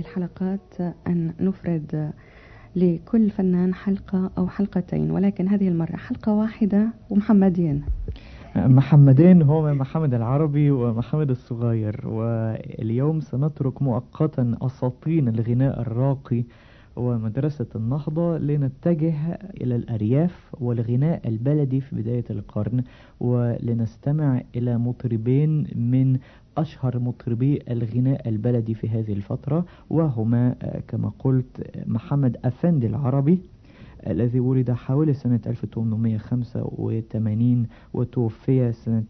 الحلقات أن نفرد لكل فنان حلقة أو حلقتين، ولكن هذه المرة حلقة واحدة ومحمدين. محمدين هما محمد العربي ومحمد الصغير. واليوم سنترك مؤقتا أساطين الغناء الراقي ومدرسة النهضة لنتجه إلى الأرياف والغناء البلدي في بداية القرن، ولنستمع إلى مطربين من أشهر مطربي الغناء البلدي في هذه الفترة، وهما كما قلت محمد أفندي العربي الذي ولد حوالي سنة 1885 وتوفي سنة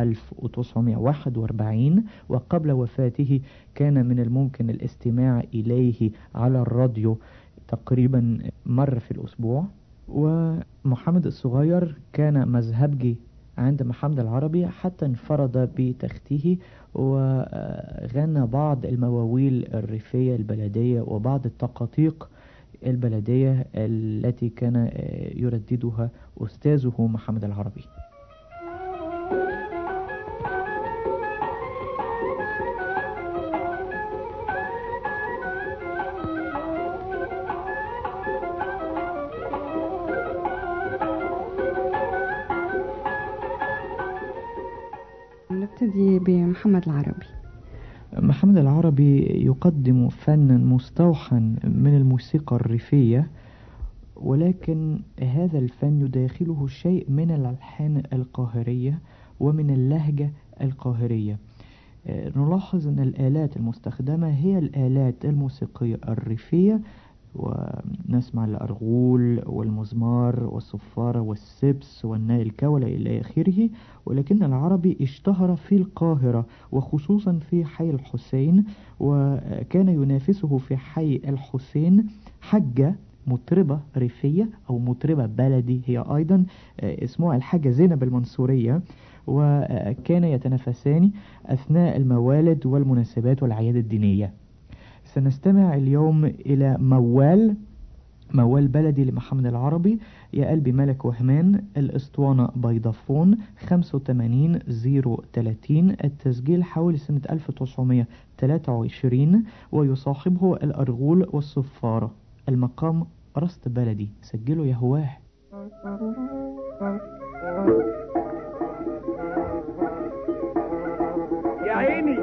1941، وقبل وفاته كان من الممكن الاستماع إليه على الراديو تقريبا مرة في الأسبوع. ومحمد الصغير كان مذهبجي عند محمد العربي حتى انفرد بتخته وغنى بعض المواويل الريفية البلدية وبعض التقاطيق البلدية التي كان يرددها أستاذه محمد العربي. نبتدي بمحمد العربي. محمد العربي يقدم فنا مستوحى من الموسيقى الريفية، ولكن هذا الفن يداخله شيء من الألحان القاهرية ومن اللهجة القاهرية. نلاحظ أن الآلات المستخدمة هي الآلات الموسيقية الريفية، ونسمع الأرغول والمزمار والصفارة والسبس والناي الكولة إلى آخره. ولكن العربي اشتهر في القاهرة وخصوصا في حي الحسين، وكان ينافسه في حي الحسين حجة مطربة ريفية أو مطربة بلدي هي أيضا اسمها الحاجة زينب المنصورية، وكان يتنافسان أثناء الموالد والمناسبات والأعياد الدينية. سنستمع اليوم إلى موال بلدي لمحمد العربي، يا قلبي ملك وهمان، الاسطوانة بيضافون 85-030، التسجيل حوالي سنة 1923، ويصاحبه الأرغول والصفارة، المقام رست بلدي. سجلوا يا هواه. يا عيني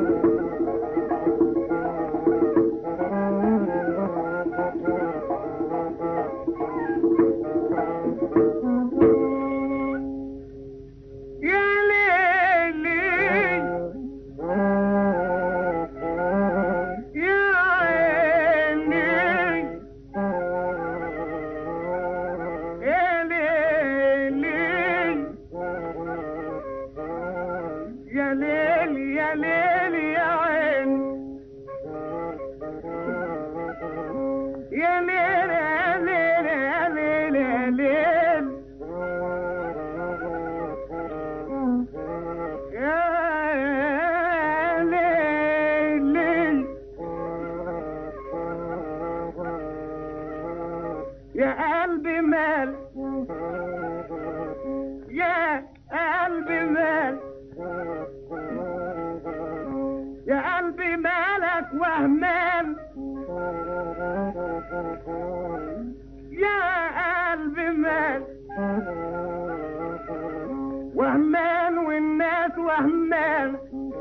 وهمان والناس وهمان،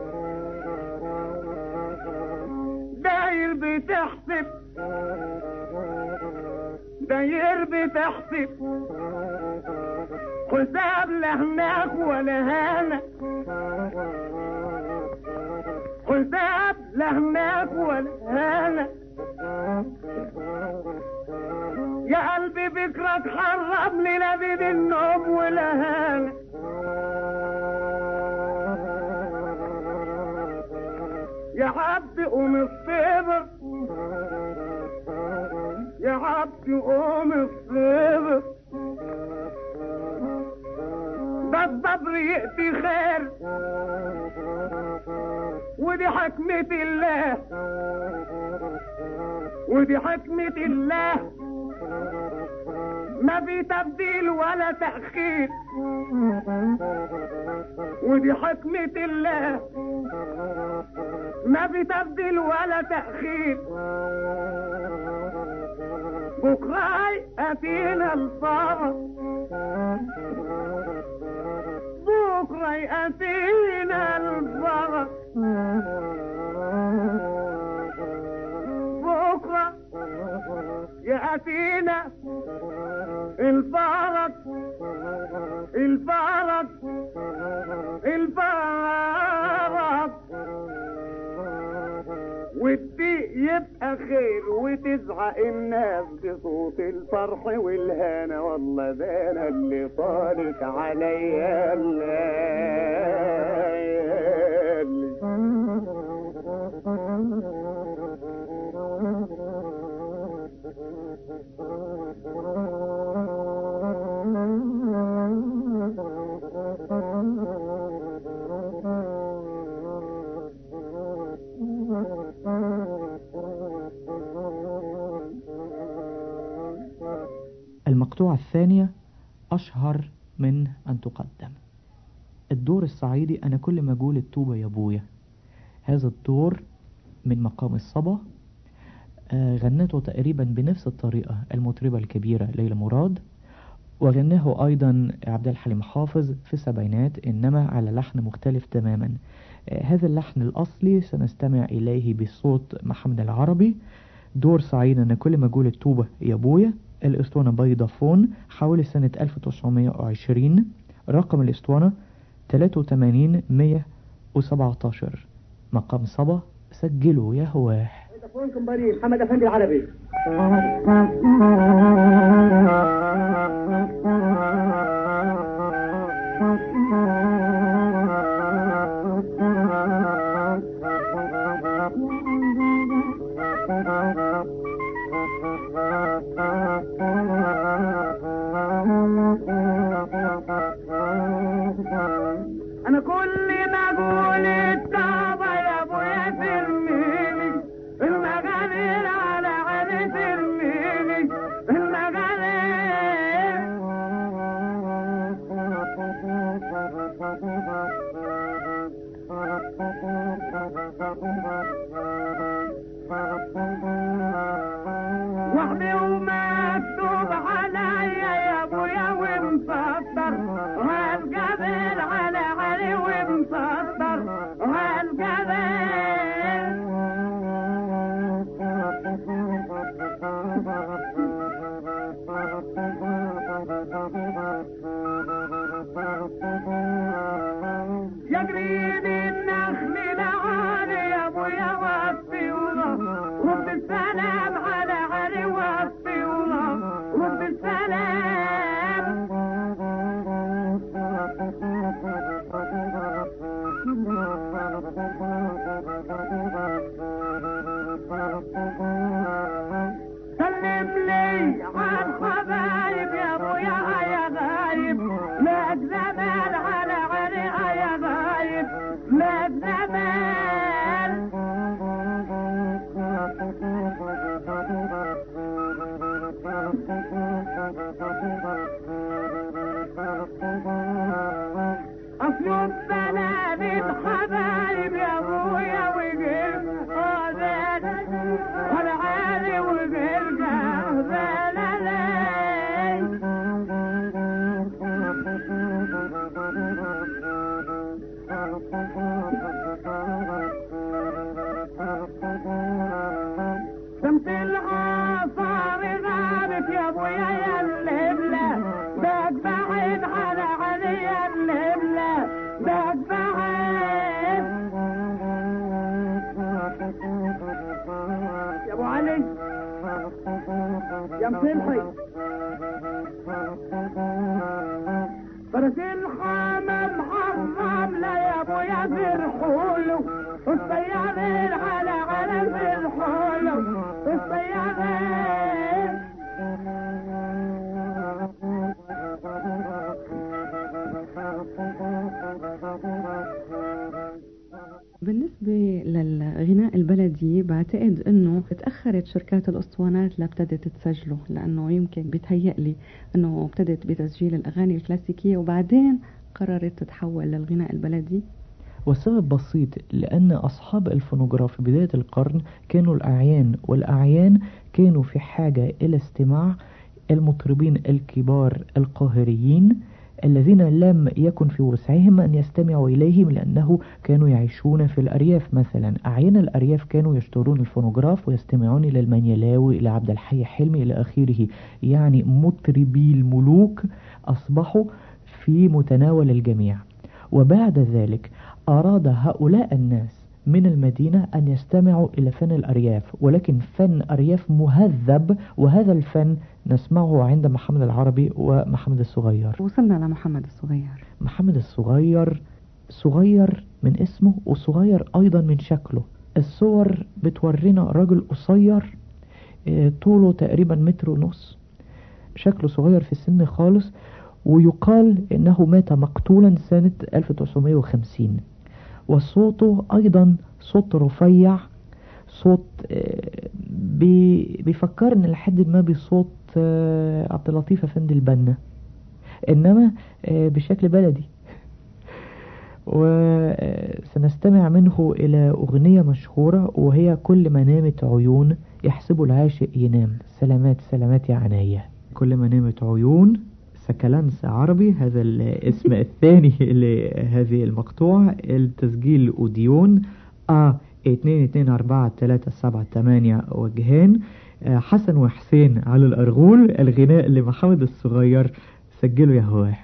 داير بتحسب حساب لهناك ولا هنا، حساب لهناك ولا هنا. يا قلبي بكرة تحرم لي لبيب النوم ولا هنا. يا عبد قوم الصبر، يا عبد قوم الصبر، ده الصبر يأتي خير ودي حكمة الله، ودي حكمة الله، ما في تبديل ولا تأخير، ودي حكمة الله، ما في تبديل ولا تأخير. بكرة يأتينا الفرج بكرة يأتينا الفرج بكرة يأتينا الفرج الفرج الفرج والضيق يبقى خير وتزعق الناس بصوت الفرح والهنا والله ده انا اللي طالت عليا الليالي المقطوعة الثانية أشهر من أن تقدم. الدور الصعيدي أنا كل ما أقول التوبة يا أبويا. هذا الدور من مقام الصبا، غنته تقريبا بنفس الطريقة المطربة الكبيرة ليلى مراد، وغناه أيضا عبد الحليم حافظ في السبعينات إنما على لحن مختلف تماما. هذا اللحن الأصلي سنستمع إليه بصوت محمد العربي. دور صعيد أنا كل ما أقول التوبة يا أبويا، الأسطوانة بيضافون حوالي سنة 1920، رقم الأسطوانة 83117. مقام صبا سجلوا يا هواه. بيضافونكم بريء محمد أفندي العربي. أنا كل ما أقول التوبة يا أبويا ترميني المجانين على عيني ترميني المجانين وحدي ومكتوب عليا يا أبويا ومسطر هالقبل على علي ومسطر هالقبل يا قريب النخل لعالي يا أبويا وفي الله رب السلام على علي وفي الله رب السلام سلم لي عن حبايب يا أبويا يا غايب لا زمان على علي يا غايب لا زمان أصل السلام حبايب يا أبويا وقف قادر على عالي وقرقع شمس العصار غابت يا أبويا يا اللبلة باك بعيد على علي يا اللبلة باك بعيد يا أبو علي يا مسلحي فرس الحمام حرام لا يا أبويا زرحوله الطيارين على زرحوله الطيارين بالنسبة للغناء البلدي بعتقد انه تأخرت شركات الاسطوانات لابتدت تسجله، لانه يمكن بيتهيألي انه ابتدت بتسجيل الاغاني الكلاسيكية وبعدين قررت تتحول للغناء البلدي. والسبب بسيط، لأن أصحاب الفونوغراف في بداية القرن كانوا الأعيان، والأعيان كانوا في حاجة إلى استماع المطربين الكبار القاهريين الذين لم يكن في وسعهم أن يستمعوا إليهم، لأنه كانوا يعيشون في الأرياف. مثلا أعيان الأرياف كانوا يشترون الفونوغراف ويستمعون إلى المنيلاوي، إلى عبد الحي حلمي، إلى آخره. يعني مطربي الملوك أصبحوا في متناول الجميع. وبعد ذلك أراد هؤلاء الناس من المدينة أن يستمعوا إلى فن الأرياف، ولكن فن أرياف مهذب، وهذا الفن نسمعه عند محمد العربي ومحمد الصغير. وصلنا لمحمد الصغير. محمد الصغير صغير من اسمه وصغير أيضا من شكله. الصور بتورينا رجل قصير طوله تقريبا 1.5 متر، شكله صغير في السن خالص، ويقال إنه مات مقتولا سنة 1950. وصوته أيضا صوت رفيع، صوت بيفكرني لحد ما بصوت عبد اللطيف أفندي البنا، إنما بشكل بلدي. وسنستمع منه إلى أغنية مشهورة وهي كل ما نامت عيون يحسب العاشق ينام، سلامات سلامات يا عناية. كل ما نامت عيون سكالانس عربي، هذا الاسم الثاني لهذه المقطوعة. التسجيل أوديون A224378 وجهان. حسن وحسين على الأرغول، الغناء لمحمد الصغير. سجلوا يا هواه.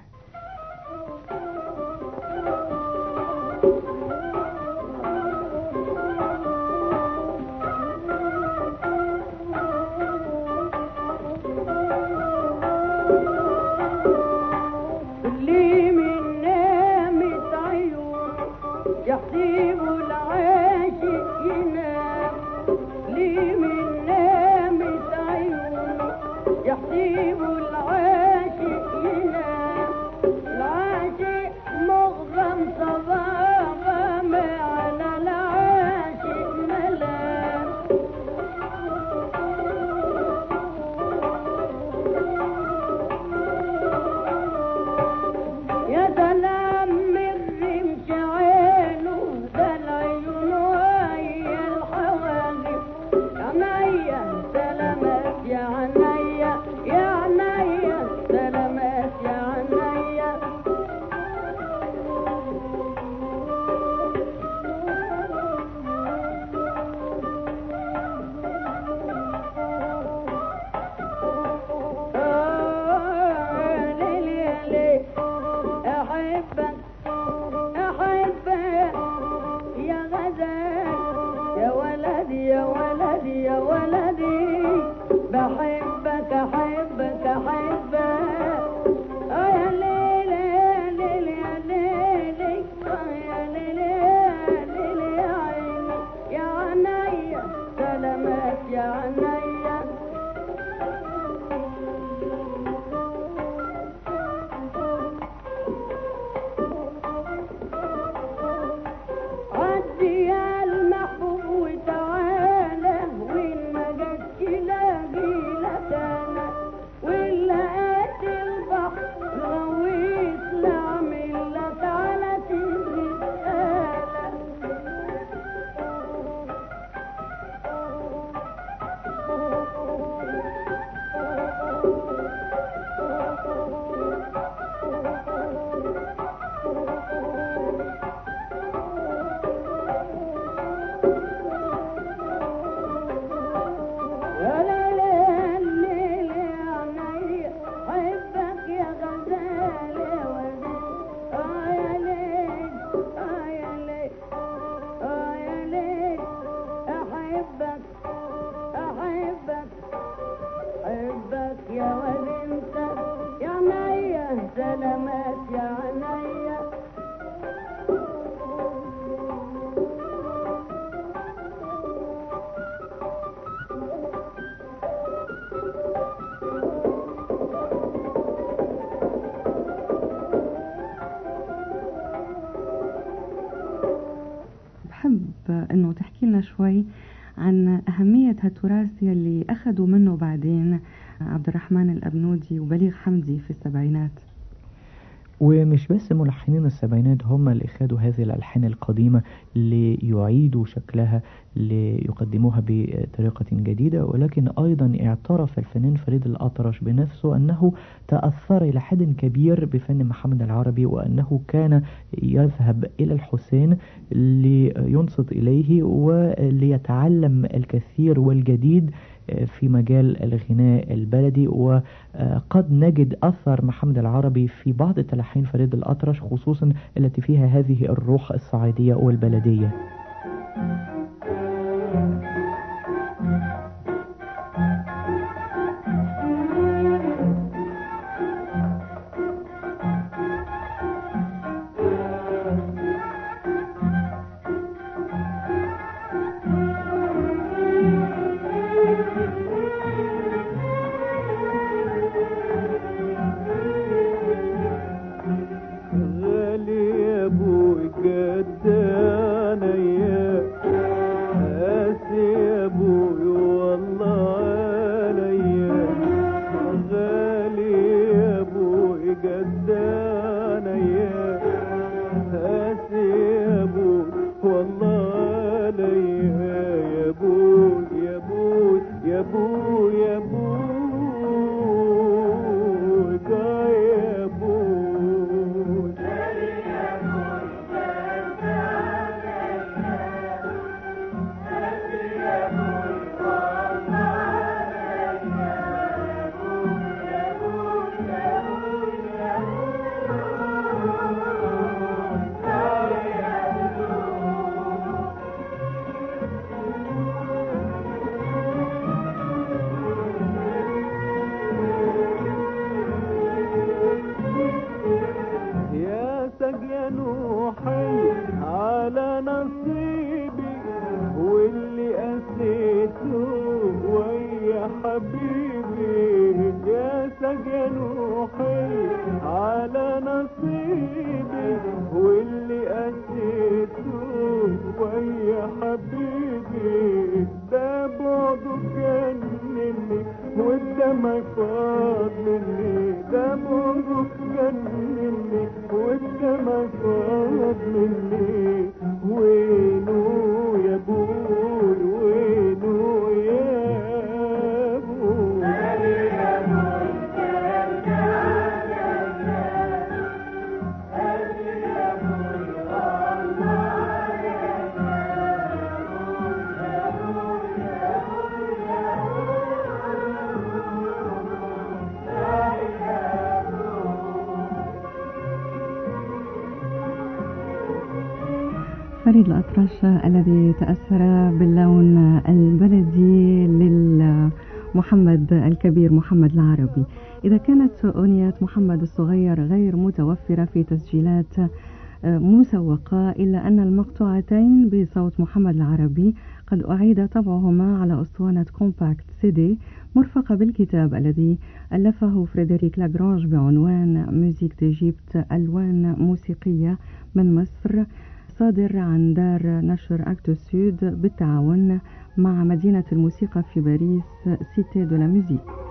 انه تحكي لنا شوي عن أهمية هالتراث يلي أخذوا منه بعدين عبد الرحمن الأبنودي وبليغ حمدي في السبعينات. ومش بس ملحنين السبعينات هم اللي خدوا هذه الألحان القديمة ليعيدوا شكلها ليقدموها بطريقة جديدة، ولكن أيضا اعترف الفنان فريد الأطرش بنفسه أنه تأثر إلى حد كبير بفن محمد العربي، وأنه كان يذهب إلى الحسين لينصت إليه وليتعلم الكثير والجديد في مجال الغناء البلدي. وقد نجد أثر محمد العربي في بعض تلحين فريد الأطرش، خصوصا التي فيها هذه الروح الصعيدية والبلدية. فريد الأطرش الذي تأثر باللون البلدي للمحمد الكبير محمد العربي. إذا كانت أغنية محمد الصغير غير متوفرة في تسجيلات مسوقة، إلا أن المقطوعتين بصوت محمد العربي قد أعيد طبعهما على أسطوانة كومباكت CD مرفقة بالكتاب الذي ألفه فريدريك لاغرانج بعنوان موسيك ديجيبت، ألوان موسيقية من مصر، صادر عن دار نشر أكتو سود بالتعاون مع مدينة الموسيقى في باريس سيتي دو لا موسيك.